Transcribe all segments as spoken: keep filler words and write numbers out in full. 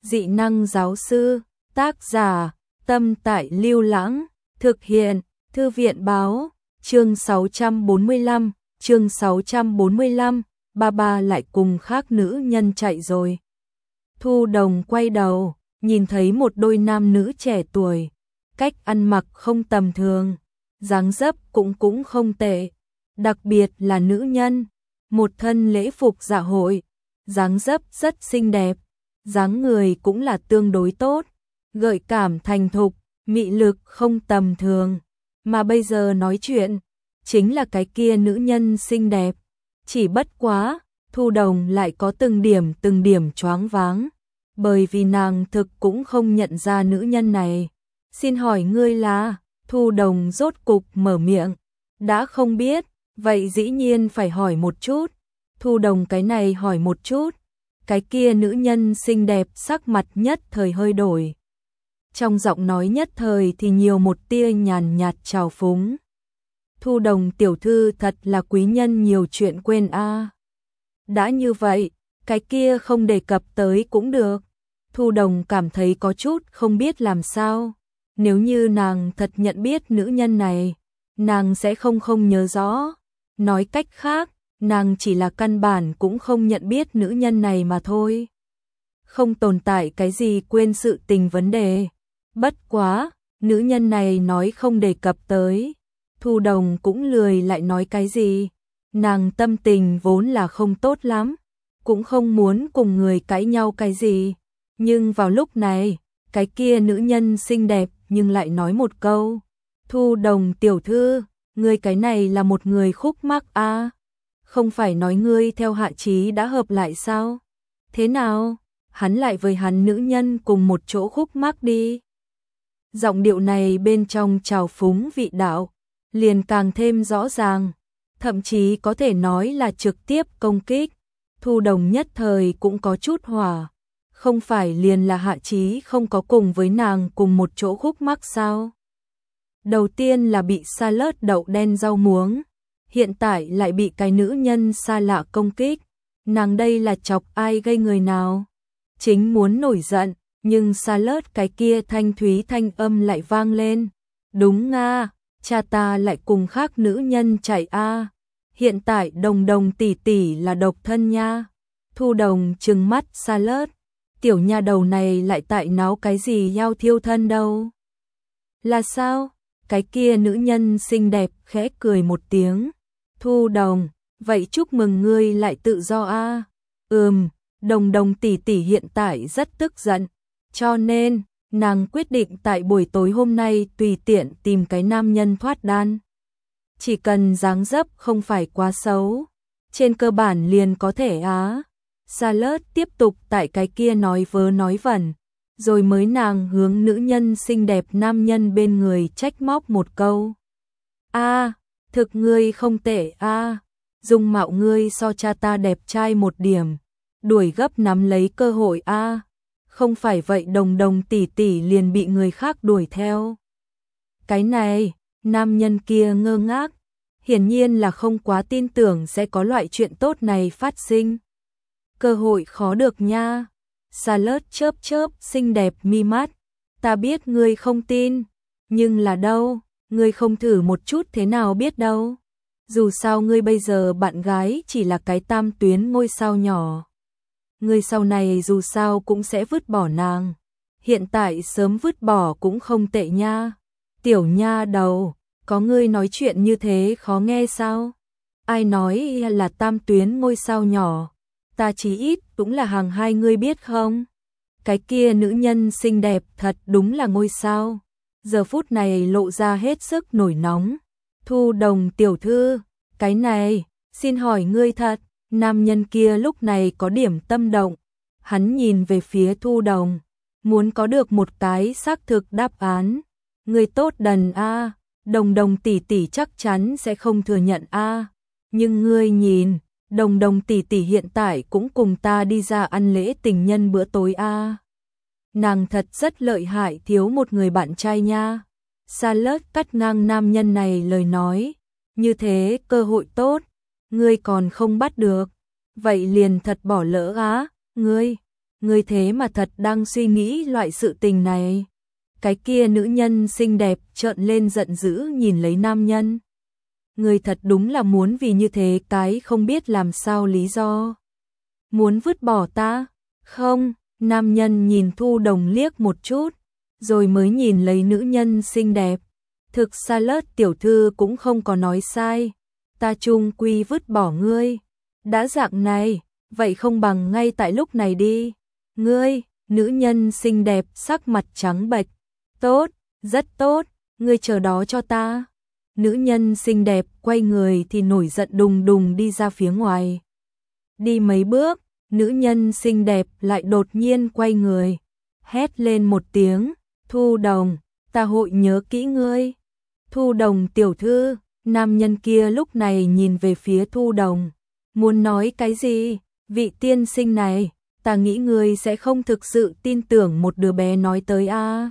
dị năng giáo sư, tác giả, Tâm Tại Lưu Lãng, thực hiện, Thư viện báo, chương sáu trăm bốn mươi lăm, chương sáu trăm bốn mươi lăm, ba ba lại cùng khác nữ nhân chạy rồi. Thu Đồng quay đầu, nhìn thấy một đôi nam nữ trẻ tuổi, cách ăn mặc không tầm thường, dáng dấp cũng cũng không tệ, đặc biệt là nữ nhân, một thân lễ phục dạ hội, dáng dấp rất xinh đẹp, dáng người cũng là tương đối tốt, gợi cảm thành thục, mị lực không tầm thường, mà bây giờ nói chuyện, chính là cái kia nữ nhân xinh đẹp, chỉ bất quá, Thu Đồng lại có từng điểm từng điểm choáng váng, bởi vì nàng thực cũng không nhận ra nữ nhân này. Xin hỏi ngươi là? Thu Đồng rốt cục mở miệng, đã không biết, vậy dĩ nhiên phải hỏi một chút. Thu Đồng cái này hỏi một chút, cái kia nữ nhân xinh đẹp sắc mặt nhất thời hơi đổi. Trong giọng nói nhất thời thì nhiều một tia nhàn nhạt trào phúng. Thu Đồng tiểu thư thật là quý nhân nhiều chuyện quên a. À. Đã như vậy, cái kia không đề cập tới cũng được. Thu Đồng cảm thấy có chút không biết làm sao. Nếu như nàng thật nhận biết nữ nhân này, nàng sẽ không không nhớ rõ. Nói cách khác, nàng chỉ là căn bản cũng không nhận biết nữ nhân này mà thôi. Không tồn tại cái gì quên sự tình vấn đề. Bất quá, nữ nhân này nói không đề cập tới. Thu Đồng cũng lười lại nói cái gì. Nàng tâm tình vốn là không tốt lắm, cũng không muốn cùng người cãi nhau cái gì. Nhưng vào lúc này, cái kia nữ nhân xinh đẹp nhưng lại nói một câu. Thu Đồng tiểu thư, ngươi cái này là một người khúc mắc a à? Không phải nói ngươi theo Hạ Chí đã hợp lại sao? Thế nào? Hắn lại với hắn nữ nhân cùng một chỗ khúc mắc đi. Giọng điệu này bên trong trào phúng vị đạo, liền càng thêm rõ ràng, thậm chí có thể nói là trực tiếp công kích. Thu Đồng nhất thời cũng có chút hỏa, không phải liền là Hạ Chí không có cùng với nàng cùng một chỗ khúc mắc sao? Đầu tiên là bị sa lớt đậu đen rau muống, hiện tại lại bị cái nữ nhân xa lạ công kích, nàng đây là chọc ai gây người nào? Chính muốn nổi giận, nhưng sa lớt cái kia thanh thúy thanh âm lại vang lên. Đúng nga, cha ta lại cùng khác nữ nhân chạy a. Hiện tại Đồng Đồng tỷ tỷ là độc thân nha. Thu Đồng trừng mắt sa lớt, tiểu nha đầu này lại tại náo cái gì nhau thiêu thân đâu. Là sao? Cái kia nữ nhân xinh đẹp khẽ cười một tiếng. Thu Đồng, vậy chúc mừng ngươi lại tự do a. Ừm, Đồng Đồng tỷ tỷ hiện tại rất tức giận, cho nên nàng quyết định tại buổi tối hôm nay tùy tiện tìm cái nam nhân thoát đan. Chỉ cần dáng dấp không phải quá xấu, trên cơ bản liền có thể á. Sa lớt tiếp tục tại cái kia nói vớ nói vẩn, rồi mới nàng hướng nữ nhân xinh đẹp nam nhân bên người trách móc một câu. A, thực ngươi không tệ a, dung mạo ngươi so cha ta đẹp trai một điểm, đuổi gấp nắm lấy cơ hội a, không phải vậy Đồng Đồng tỷ tỷ liền bị người khác đuổi theo. Cái này, nam nhân kia ngơ ngác, hiển nhiên là không quá tin tưởng sẽ có loại chuyện tốt này phát sinh. Cơ hội khó được nha. Sa lớt chớp chớp xinh đẹp mi mắt, ta biết ngươi không tin, nhưng là đâu, ngươi không thử một chút thế nào biết đâu. Dù sao ngươi bây giờ bạn gái chỉ là cái tam tuyến ngôi sao nhỏ. Ngươi sau này dù sao cũng sẽ vứt bỏ nàng. Hiện tại sớm vứt bỏ cũng không tệ nha. Tiểu nha đầu, có ngươi nói chuyện như thế khó nghe sao? Ai nói là tam tuyến ngôi sao nhỏ? Ta chí ít cũng là hàng hai ngươi biết không? Cái kia nữ nhân xinh đẹp thật đúng là ngôi sao. Giờ phút này lộ ra hết sức nổi nóng. Thu Đồng tiểu thư, cái này, xin hỏi ngươi thật. Nam nhân kia lúc này có điểm tâm động. Hắn nhìn về phía Thu Đồng, muốn có được một cái xác thực đáp án. Ngươi tốt đần a, Đồng Đồng tỷ tỷ chắc chắn sẽ không thừa nhận a. Nhưng ngươi nhìn, Đồng Đồng tỷ tỷ hiện tại cũng cùng ta đi ra ăn lễ tình nhân bữa tối a. Nàng thật rất lợi hại, thiếu một người bạn trai nha. Sa lớt cắt ngang nam nhân này lời nói, như thế cơ hội tốt, ngươi còn không bắt được, vậy liền thật bỏ lỡ á. Ngươi, ngươi thế mà thật đang suy nghĩ loại sự tình này. Cái kia nữ nhân xinh đẹp trợn lên giận dữ nhìn lấy nam nhân. Ngươi thật đúng là muốn vì như thế cái không biết làm sao lý do. Muốn vứt bỏ ta? Không, nam nhân nhìn Thu Đồng liếc một chút, rồi mới nhìn lấy nữ nhân xinh đẹp. Thực Charlotte tiểu thư cũng không có nói sai, ta chung quy vứt bỏ ngươi. Đã dạng này, vậy không bằng ngay tại lúc này đi. Ngươi, nữ nhân xinh đẹp sắc mặt trắng bệch. Tốt, rất tốt, ngươi chờ đó cho ta. Nữ nhân xinh đẹp quay người thì nổi giận đùng đùng đi ra phía ngoài. Đi mấy bước, nữ nhân xinh đẹp lại đột nhiên quay người, hét lên một tiếng, Thu Đồng, ta hội nhớ kỹ ngươi. Thu Đồng tiểu thư, nam nhân kia lúc này nhìn về phía Thu Đồng, muốn nói cái gì, vị tiên sinh này, ta nghĩ ngươi sẽ không thực sự tin tưởng một đứa bé nói tới a. À.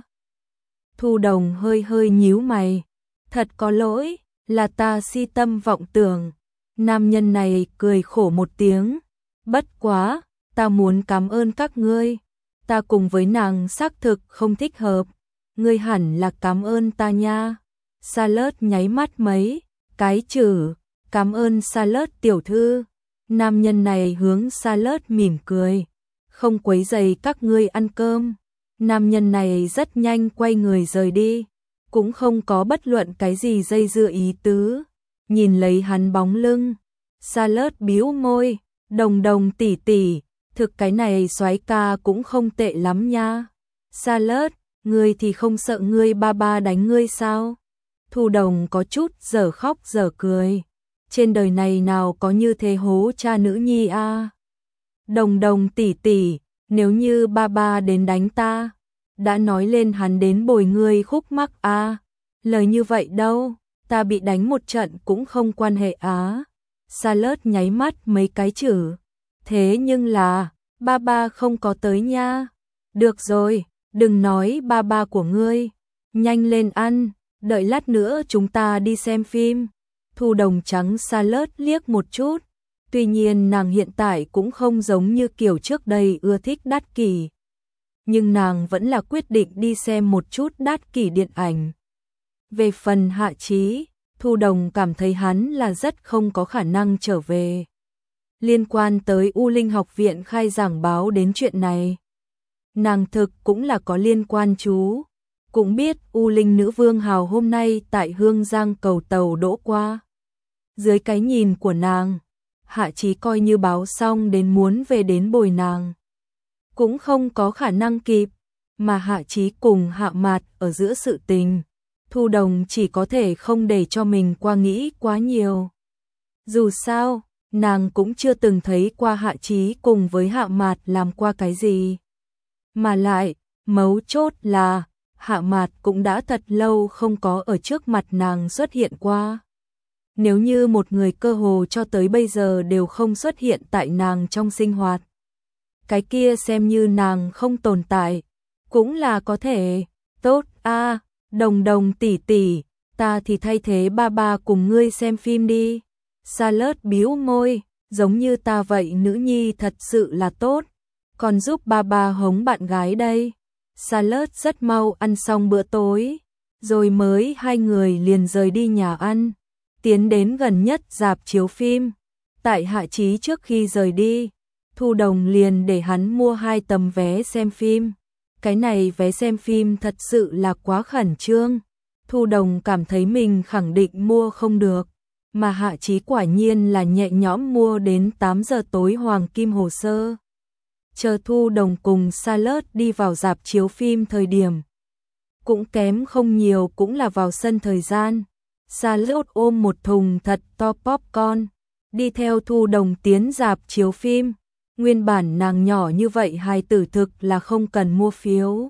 Thu Đồng hơi hơi nhíu mày, thật có lỗi, là ta si tâm vọng tưởng. Nam nhân này cười khổ một tiếng, bất quá, ta muốn cảm ơn các ngươi, ta cùng với nàng xác thực không thích hợp, ngươi hẳn là cảm ơn ta nha. Charlotte nháy mắt mấy cái chữ, cảm ơn Charlotte tiểu thư. Nam nhân này hướng Charlotte mỉm cười, không quấy rầy các ngươi ăn cơm. Nam nhân này rất nhanh quay người rời đi, cũng không có bất luận cái gì dây dưa ý tứ. Nhìn lấy hắn bóng lưng, Charlotte bĩu môi, Đồng Đồng tỷ tỷ, thực cái này soái ca cũng không tệ lắm nha. Charlotte, ngươi thì không sợ ngươi ba ba đánh ngươi sao? Thu Đồng có chút dở khóc dở cười. Trên đời này nào có như thế hố cha nữ nhi a. À? Đồng Đồng tỷ tỷ, nếu như ba ba đến đánh ta, đã nói lên hắn đến bồi ngươi khúc mắc a. À? Lời như vậy đâu, ta bị đánh một trận cũng không quan hệ á. Charlotte nháy mắt mấy cái chữ. Thế nhưng là, ba ba không có tới nha. Được rồi, đừng nói ba ba của ngươi. Nhanh lên ăn, đợi lát nữa chúng ta đi xem phim. Thu Đồng trắng Charlotte liếc một chút. Tuy nhiên nàng hiện tại cũng không giống như kiểu trước đây ưa thích đắt kỷ. Nhưng nàng vẫn là quyết định đi xem một chút đắt kỷ điện ảnh. Về phần Hạ Chí, Thu Đồng cảm thấy hắn là rất không có khả năng trở về. Liên quan tới U Linh học viện khai giảng báo đến chuyện này, nàng thực cũng là có liên quan chú. Cũng biết U Linh nữ vương hào hôm nay tại Hương Giang cầu tàu đỗ qua. Dưới cái nhìn của nàng, Hạ Chí coi như báo xong đến muốn về đến bồi nàng, cũng không có khả năng kịp. Mà Hạ Chí cùng Hạ Mạt ở giữa sự tình, Thu Đồng chỉ có thể không để cho mình qua nghĩ quá nhiều. Dù sao, nàng cũng chưa từng thấy qua Hạ Chí cùng với Hạ Mạt làm qua cái gì. Mà lại, mấu chốt là, Hạ Mạt cũng đã thật lâu không có ở trước mặt nàng xuất hiện qua. Nếu như một người cơ hồ cho tới bây giờ đều không xuất hiện tại nàng trong sinh hoạt, cái kia xem như nàng không tồn tại, cũng là có thể. Tốt a, à, Đồng Đồng tỷ tỷ, ta thì thay thế ba ba cùng ngươi xem phim đi. Charlotte bĩu môi, giống như ta vậy nữ nhi thật sự là tốt, còn giúp ba ba hống bạn gái đây. Charlotte rất mau ăn xong bữa tối, rồi mới hai người liền rời đi nhà ăn, tiến đến gần nhất rạp chiếu phim. Tại Hạ Chí trước khi rời đi, Thu Đồng liền để hắn mua hai tấm vé xem phim. Cái này vé xem phim thật sự là quá khẩn trương. Thu Đồng cảm thấy mình khẳng định mua không được, mà Hạ Chí quả nhiên là nhẹ nhõm mua đến tám giờ tối hoàng kim hồ sơ. Chờ Thu Đồng cùng Charlotte đi vào rạp chiếu phim thời điểm, cũng kém không nhiều cũng là vào sân thời gian. Charlotte ôm một thùng thật to popcorn, đi theo Thu Đồng tiến rạp chiếu phim. Nguyên bản nàng nhỏ như vậy hài tử thực là không cần mua phiếu.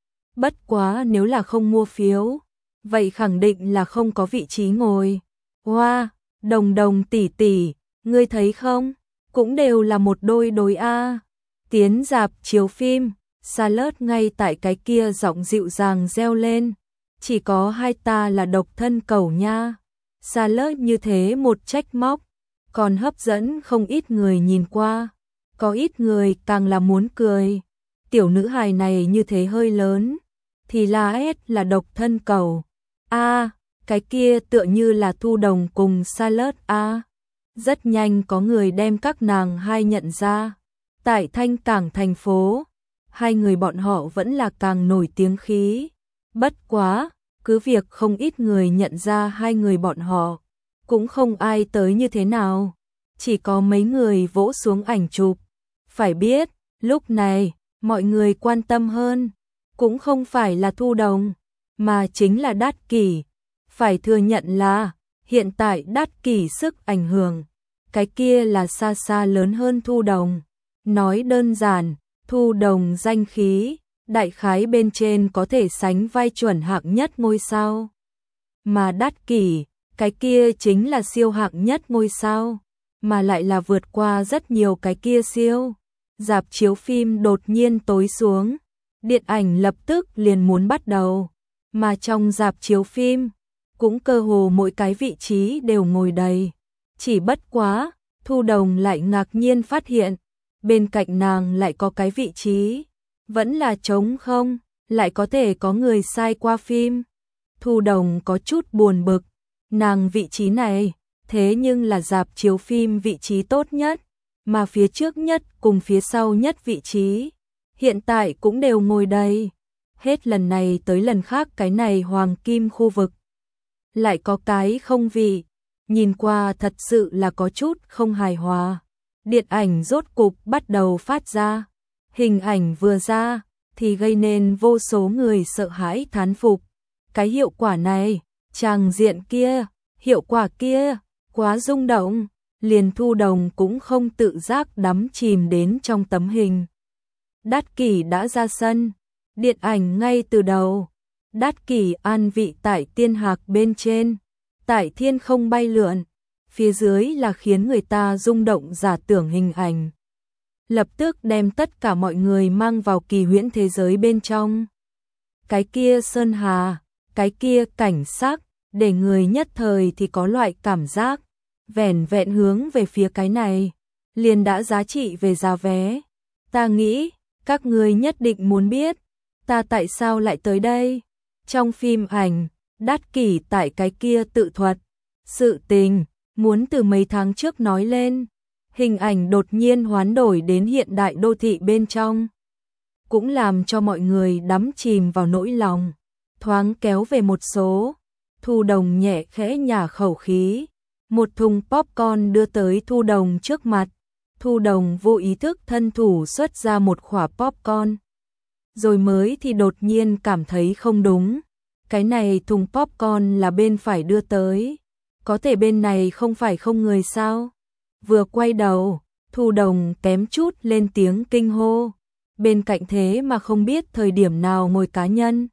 Bất quá nếu là không mua phiếu, vậy khẳng định là không có vị trí ngồi. Wow, Đồng Đồng tỷ tỷ, ngươi thấy không? Cũng đều là một đôi đôi a. Tiến rạp chiếu phim, Charlotte ngay tại cái kia giọng dịu dàng reo lên. Chỉ có hai ta là độc thân cẩu nha. Charlotte như thế một trách móc, còn hấp dẫn không ít người nhìn qua. Có ít người càng là muốn cười. tiểu nữ hài này như thế hơi lớn, thì la hét là độc thân cầu. A, cái kia tựa như là Thu Đồng cùng Salad a. Rất nhanh có người đem các nàng hai nhận ra. Tại Thanh Cảng thành phố, hai người bọn họ vẫn là càng nổi tiếng khí. Bất quá, cứ việc không ít người nhận ra hai người bọn họ, cũng không ai tới như thế nào. Chỉ có mấy người vỗ xuống ảnh chụp. Phải biết, lúc này, mọi người quan tâm hơn, cũng không phải là Thu Đồng, mà chính là Đát Kỷ. Phải thừa nhận là, hiện tại Đát Kỷ sức ảnh hưởng, cái kia là xa xa lớn hơn Thu Đồng. Nói đơn giản, Thu Đồng danh khí, đại khái bên trên có thể sánh vai chuẩn hạng nhất ngôi sao. Mà Đát Kỷ, cái kia chính là siêu hạng nhất ngôi sao, mà lại là vượt qua rất nhiều cái kia siêu. Rạp chiếu phim đột nhiên tối xuống, điện ảnh lập tức liền muốn bắt đầu, mà trong rạp chiếu phim, cũng cơ hồ mỗi cái vị trí đều ngồi đầy. Chỉ bất quá, Thu Đồng lại ngạc nhiên phát hiện, bên cạnh nàng lại có cái vị trí, vẫn là trống không, lại có thể có người sai qua phim. Thu Đồng có chút buồn bực, nàng vị trí này, thế nhưng là rạp chiếu phim vị trí tốt nhất, mà phía trước nhất cùng phía sau nhất vị trí, hiện tại cũng đều ngồi đầy. Hết lần này tới lần khác cái này hoàng kim khu vực lại có cái không vị, nhìn qua thật sự là có chút không hài hòa. Điện ảnh rốt cục bắt đầu phát ra, hình ảnh vừa ra thì gây nên vô số người sợ hãi thán phục. Cái hiệu quả này, tràng diện kia, hiệu quả kia, quá rung động, liền Thu Đồng cũng không tự giác đắm chìm đến trong tấm hình. Đát Kỷ đã ra sân, điện ảnh ngay từ đầu, Đát Kỷ an vị tại tiên hạc bên trên, tại thiên không bay lượn, phía dưới là khiến người ta rung động giả tưởng hình ảnh. Lập tức đem tất cả mọi người mang vào kỳ huyễn thế giới bên trong. Cái kia sơn hà, cái kia cảnh sắc, để người nhất thời thì có loại cảm giác, vẻn vẹn hướng về phía cái này, liền đã giá trị về giá vé. Ta nghĩ, các người nhất định muốn biết, ta tại sao lại tới đây. Trong phim ảnh, Đát Kỷ tại cái kia tự thuật, sự tình, muốn từ mấy tháng trước nói lên, hình ảnh đột nhiên hoán đổi đến hiện đại đô thị bên trong. Cũng làm cho mọi người đắm chìm vào nỗi lòng, thoáng kéo về một số. Thu Đồng nhẹ khẽ nhả khẩu khí, một thùng popcorn đưa tới Thu Đồng trước mặt. Thu Đồng vô ý thức thân thủ xuất ra một quả popcorn. Rồi mới thì đột nhiên cảm thấy không đúng. Cái này thùng popcorn là bên phải đưa tới. Có thể bên này không phải không người sao? Vừa quay đầu, Thu Đồng kém chút lên tiếng kinh hô. Bên cạnh thế mà không biết thời điểm nào ngồi cá nhân.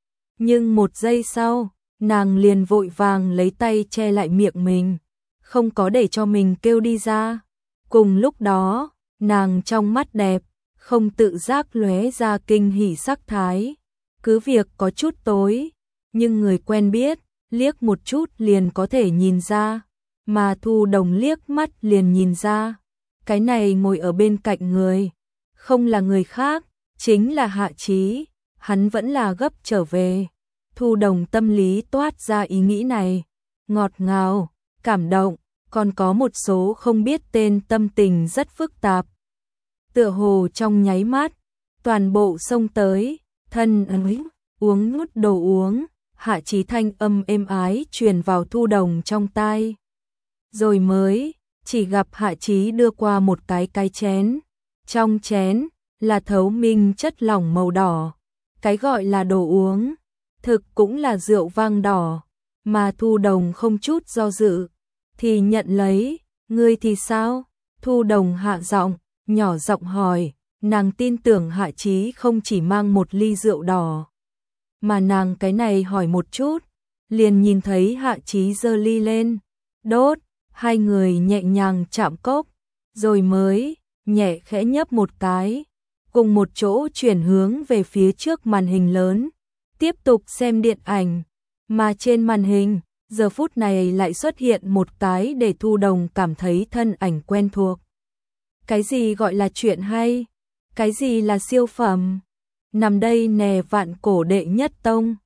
Nhưng một giây sau, nàng liền vội vàng lấy tay che lại miệng mình, không có để cho mình kêu đi ra. Cùng lúc đó, nàng trong mắt đẹp, không tự giác lóe ra kinh hỉ sắc thái. Cứ việc có chút tối, nhưng người quen biết, liếc một chút liền có thể nhìn ra. Mà Thu Đồng liếc mắt liền nhìn ra. Cái này ngồi ở bên cạnh người, không là người khác, chính là Hạ Chí. Hắn vẫn là gấp trở về. Thu Đồng tâm lý toát ra ý nghĩ này, ngọt ngào, cảm động, còn có một số không biết tên tâm tình rất phức tạp. Tựa hồ trong nháy mắt, toàn bộ xông tới, thân ấy, uống nút đồ uống, Hạ Chí thanh âm êm ái truyền vào Thu Đồng trong tai. Rồi mới, chỉ gặp Hạ Chí đưa qua một cái cái chén, trong chén là thấu minh chất lỏng màu đỏ, cái gọi là đồ uống. Thực cũng là rượu vang đỏ, mà Thu Đồng không chút do dự, thì nhận lấy. Ngươi thì sao? Thu Đồng hạ giọng, nhỏ giọng hỏi, nàng tin tưởng Hạ Chí không chỉ mang một ly rượu đỏ, mà nàng cái này hỏi một chút, liền nhìn thấy Hạ Chí giơ ly lên, đốt, hai người nhẹ nhàng chạm cốc, rồi mới nhẹ khẽ nhấp một cái, cùng một chỗ chuyển hướng về phía trước màn hình lớn. Tiếp tục xem điện ảnh, mà trên màn hình, giờ phút này lại xuất hiện một cái để Thu Đồng cảm thấy thân ảnh quen thuộc. Cái gì gọi là chuyện hay? Cái gì là siêu phẩm? Nằm đây nè vạn cổ đệ nhất tông.